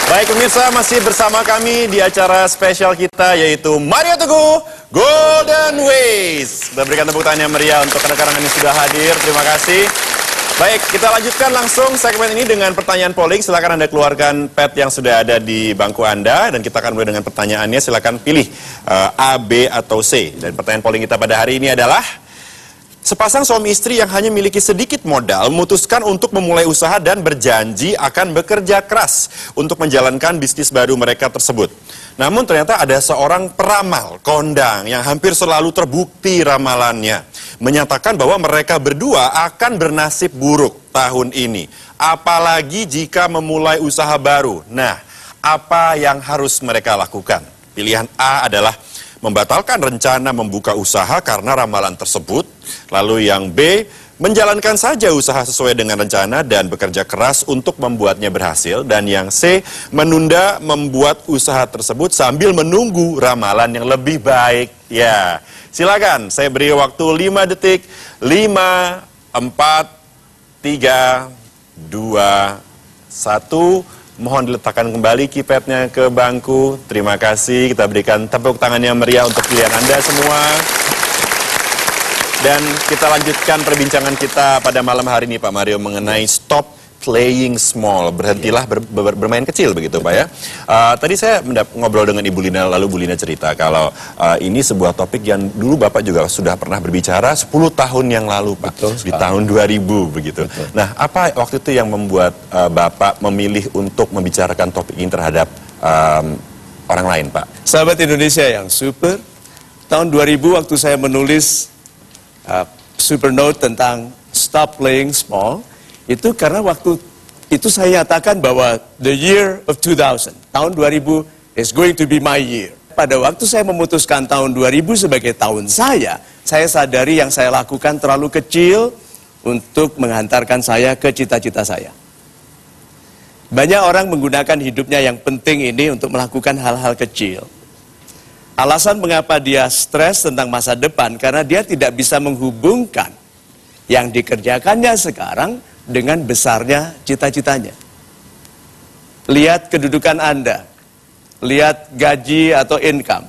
Baik pemirsa, masih bersama kami di acara spesial kita yaitu Mario Teguh Golden Ways. Kita berikan tepuk tangan yang meriah untuk rekan-rekan yang sudah hadir. Terima kasih. Baik, kita lanjutkan langsung segmen ini dengan pertanyaan polling. Silakan Anda keluarkan pad yang sudah ada di bangku Anda dan kita akan mulai dengan pertanyaannya. Silakan pilih A, B atau C. Dan pertanyaan polling kita pada hari ini adalah: sepasang suami istri yang hanya memiliki sedikit modal memutuskan untuk memulai usaha dan berjanji akan bekerja keras untuk menjalankan bisnis baru mereka tersebut. Namun ternyata ada seorang peramal kondang yang hampir selalu terbukti ramalannya menyatakan bahwa mereka berdua akan bernasib buruk tahun ini. Apalagi jika memulai usaha baru. Nah, apa yang harus mereka lakukan? Pilihan A adalah membatalkan rencana membuka usaha karena ramalan tersebut. Lalu yang B, menjalankan saja usaha sesuai dengan rencana dan bekerja keras untuk membuatnya berhasil. Dan yang C, menunda membuat usaha tersebut sambil menunggu ramalan yang lebih baik. Ya, silakan saya beri waktu 5 detik. 5, 4, 3, 2, 1. Mohon diletakkan kembali keypadnya ke bangku. Terima kasih. Kita berikan tepuk tangan yang meriah untuk pilihan Anda semua. Dan kita lanjutkan perbincangan kita pada malam hari ini Pak Mario mengenai stop playing small. Berhentilah bermain kecil begitu Pak ya. Tadi saya ngobrol dengan Ibu Lina, lalu Bu Lina cerita kalau ini sebuah topik yang dulu Bapak juga sudah pernah berbicara 10 tahun yang lalu Pak. Betul, di tahun 2000 begitu. Betul. Nah, apa waktu itu yang membuat Bapak memilih untuk membicarakan topik ini terhadap orang lain Pak? Sahabat Indonesia yang super, tahun 2000 waktu saya menulis super note tentang stop playing small, itu karena waktu itu saya nyatakan bahwa the year of 2000, tahun 2000 is going to be my year. Pada waktu saya memutuskan tahun 2000 sebagai tahun saya sadari yang saya lakukan terlalu kecil untuk menghantarkan saya ke cita-cita saya. Banyak orang menggunakan hidupnya yang penting ini untuk melakukan hal-hal kecil. Alasan mengapa dia stres tentang masa depan, karena dia tidak bisa menghubungkan yang dikerjakannya sekarang dengan besarnya cita-citanya. Lihat kedudukan Anda, lihat gaji atau income,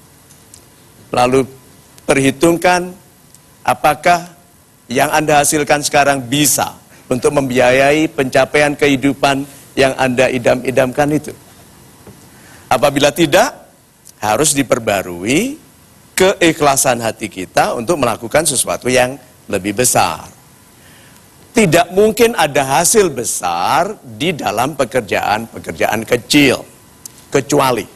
lalu perhitungkan apakah yang Anda hasilkan sekarang bisa untuk membiayai pencapaian kehidupan yang Anda idam-idamkan itu. Apabila tidak, harus diperbarui keikhlasan hati kita untuk melakukan sesuatu yang lebih besar. Tidak mungkin ada hasil besar di dalam pekerjaan-pekerjaan kecil. Kecuali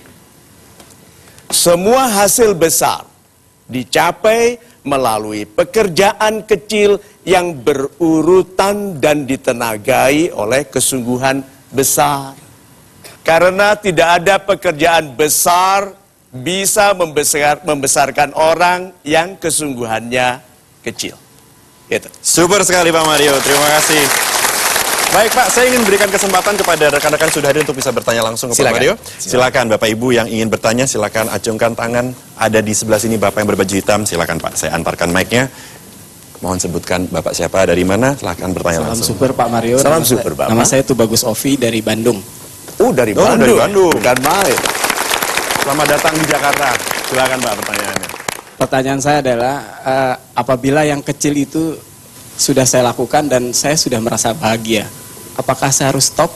semua hasil besar dicapai melalui pekerjaan kecil yang berurutan dan ditenagai oleh kesungguhan besar. Karena tidak ada pekerjaan besar bisa membesarkan orang yang kesungguhannya kecil. Gitu. Super sekali Pak Mario, terima kasih. Baik Pak, saya ingin berikan kesempatan kepada rekan-rekan sudah hadir untuk bisa bertanya langsung ke Pak Mario. Silakan Bapak Ibu yang ingin bertanya, silakan acungkan tangan. Ada di sebelah sini Bapak yang berbaju hitam, silakan Pak. Saya antarkan mic-nya. Mohon sebutkan Bapak siapa, dari mana, silakan bertanya langsung. Salam super Pak Mario. Salam super Bapak. Nama saya Tubagus Ovi dari Bandung. Oh dari Bandung. Bukan main. Selamat datang di Jakarta. Silakan Pak pertanyaannya. Pertanyaan saya adalah, apabila yang kecil itu sudah saya lakukan dan saya sudah merasa bahagia, apakah saya harus stop?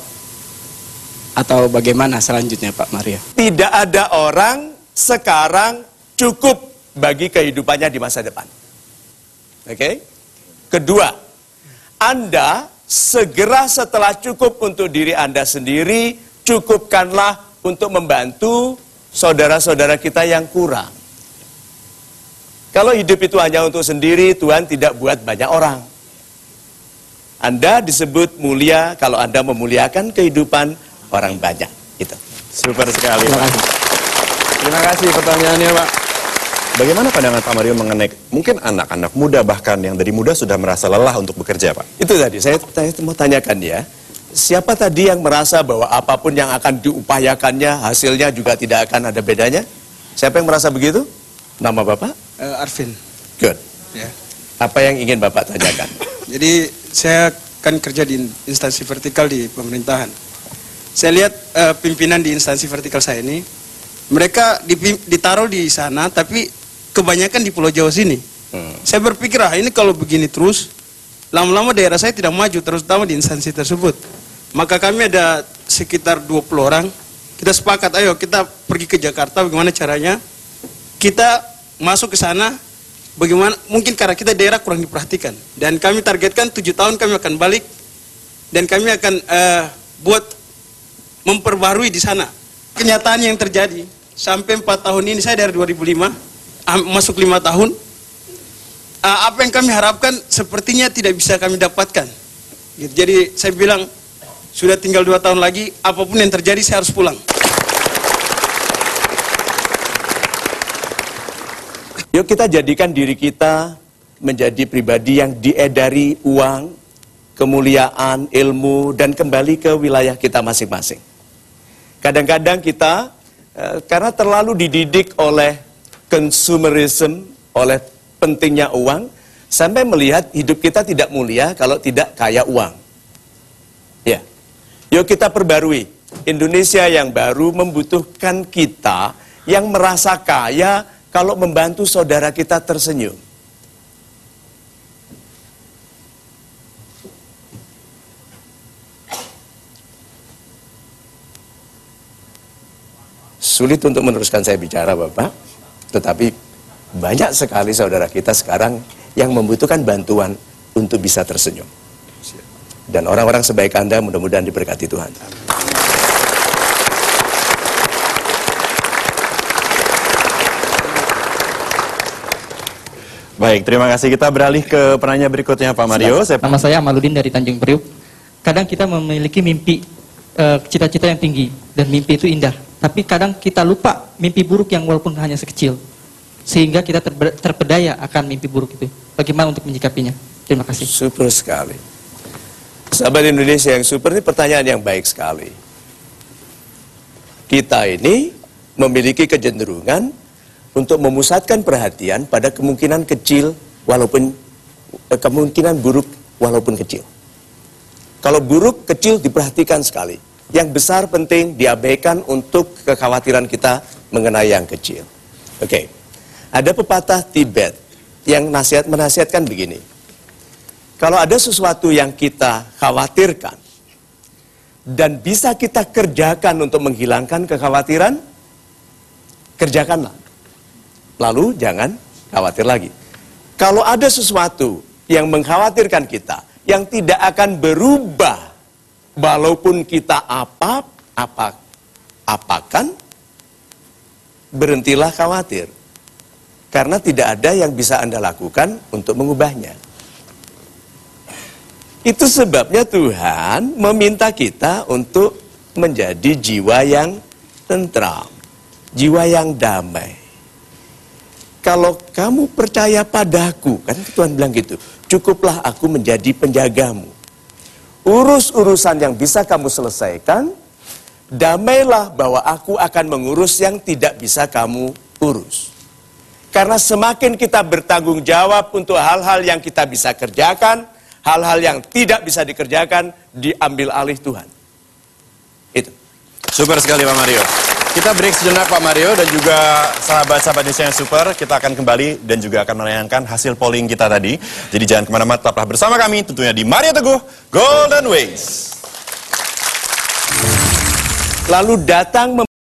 Atau bagaimana selanjutnya Pak Mario? Tidak ada orang sekarang cukup bagi kehidupannya di masa depan. Oke? Kedua, Anda segera setelah cukup untuk diri Anda sendiri, cukupkanlah untuk membantu saudara-saudara kita yang kurang. Kalau hidup itu hanya untuk sendiri, Tuhan tidak buat banyak orang. Anda disebut mulia kalau Anda memuliakan kehidupan orang banyak. Itu. Super sekali Pak. Terima kasih pertanyaannya Pak. Bagaimana pandangan Pak Mario mengenai mungkin anak-anak muda bahkan yang dari muda sudah merasa lelah untuk bekerja Pak? Itu tadi, saya mau tanyakan ya. Siapa tadi yang merasa bahwa apapun yang akan diupayakannya, hasilnya juga tidak akan ada bedanya? Siapa yang merasa begitu? Nama Bapak? Arvin. Good. Ya. Apa yang ingin Bapak tanyakan? Jadi saya kan kerja di instansi vertikal di pemerintahan. Saya lihat pimpinan di instansi vertikal saya ini, mereka ditaruh di sana, tapi kebanyakan di Pulau Jawa sini. Saya berpikir, ini kalau begini terus, lama-lama daerah saya tidak maju, terutama di instansi tersebut. Maka kami ada sekitar 20 orang, kita sepakat, ayo kita pergi ke Jakarta, bagaimana caranya kita masuk ke sana, bagaimana, mungkin karena kita daerah kurang diperhatikan. Dan kami targetkan 7 tahun kami akan balik, dan kami akan buat memperbarui di sana. Kenyataan yang terjadi, sampai 4 tahun ini, saya dari 2005, masuk 5 tahun, apa yang kami harapkan sepertinya tidak bisa kami dapatkan. Jadi saya bilang, sudah tinggal 2 tahun lagi, apapun yang terjadi saya harus pulang. Yuk kita jadikan diri kita menjadi pribadi yang diedari uang, kemuliaan, ilmu, dan kembali ke wilayah kita masing-masing. Kadang-kadang kita, karena terlalu dididik oleh consumerism, oleh pentingnya uang, sampai melihat hidup kita tidak mulia kalau tidak kaya uang. Ya, yuk kita perbarui. Indonesia yang baru membutuhkan kita yang merasa kaya kalau membantu saudara kita tersenyum. Sulit untuk meneruskan saya bicara, Bapak, tetapi banyak sekali saudara kita sekarang yang membutuhkan bantuan untuk bisa tersenyum. Dan orang-orang sebaik Anda mudah-mudahan diberkati Tuhan. Baik, terima kasih. Kita beralih ke penanya berikutnya, Pak Mario. Nama saya Amaludin dari Tanjung Priuk. Kadang kita memiliki mimpi, cita-cita yang tinggi, dan mimpi itu indah. Tapi kadang kita lupa mimpi buruk yang walaupun hanya sekecil. Sehingga kita terpedaya akan mimpi buruk itu. Bagaimana untuk menyikapinya? Terima kasih. Super sekali. Sahabat Indonesia yang super, ini pertanyaan yang baik sekali. Kita ini memiliki kecenderungan untuk memusatkan perhatian pada kemungkinan kecil walaupun kemungkinan buruk walaupun kecil. Kalau buruk kecil diperhatikan sekali, yang besar penting diabaikan untuk kekhawatiran kita mengenai yang kecil. Oke. Ada pepatah Tibet yang menasihatkan begini. Kalau ada sesuatu yang kita khawatirkan dan bisa kita kerjakan untuk menghilangkan kekhawatiran, kerjakanlah. Lalu jangan khawatir lagi. Kalau ada sesuatu yang mengkhawatirkan kita, yang tidak akan berubah, walaupun kita apakan, berhentilah khawatir. Karena tidak ada yang bisa Anda lakukan untuk mengubahnya. Itu sebabnya Tuhan meminta kita untuk menjadi jiwa yang tentram, jiwa yang damai. Kalau kamu percaya padaku, kan Tuhan bilang gitu, cukuplah aku menjadi penjagamu. Urus urusan yang bisa kamu selesaikan, damailah bahwa aku akan mengurus yang tidak bisa kamu urus. Karena semakin kita bertanggung jawab untuk hal-hal yang kita bisa kerjakan, hal-hal yang tidak bisa dikerjakan, diambil alih Tuhan. Itu. Super sekali Pak Mario. Kita break sejenak Pak Mario dan juga sahabat-sahabat Indonesia yang super. Kita akan kembali dan juga akan menayangkan hasil polling kita tadi. Jadi jangan kemana-mana, tetaplah bersama kami tentunya di Mario Teguh Golden Ways. Lalu datang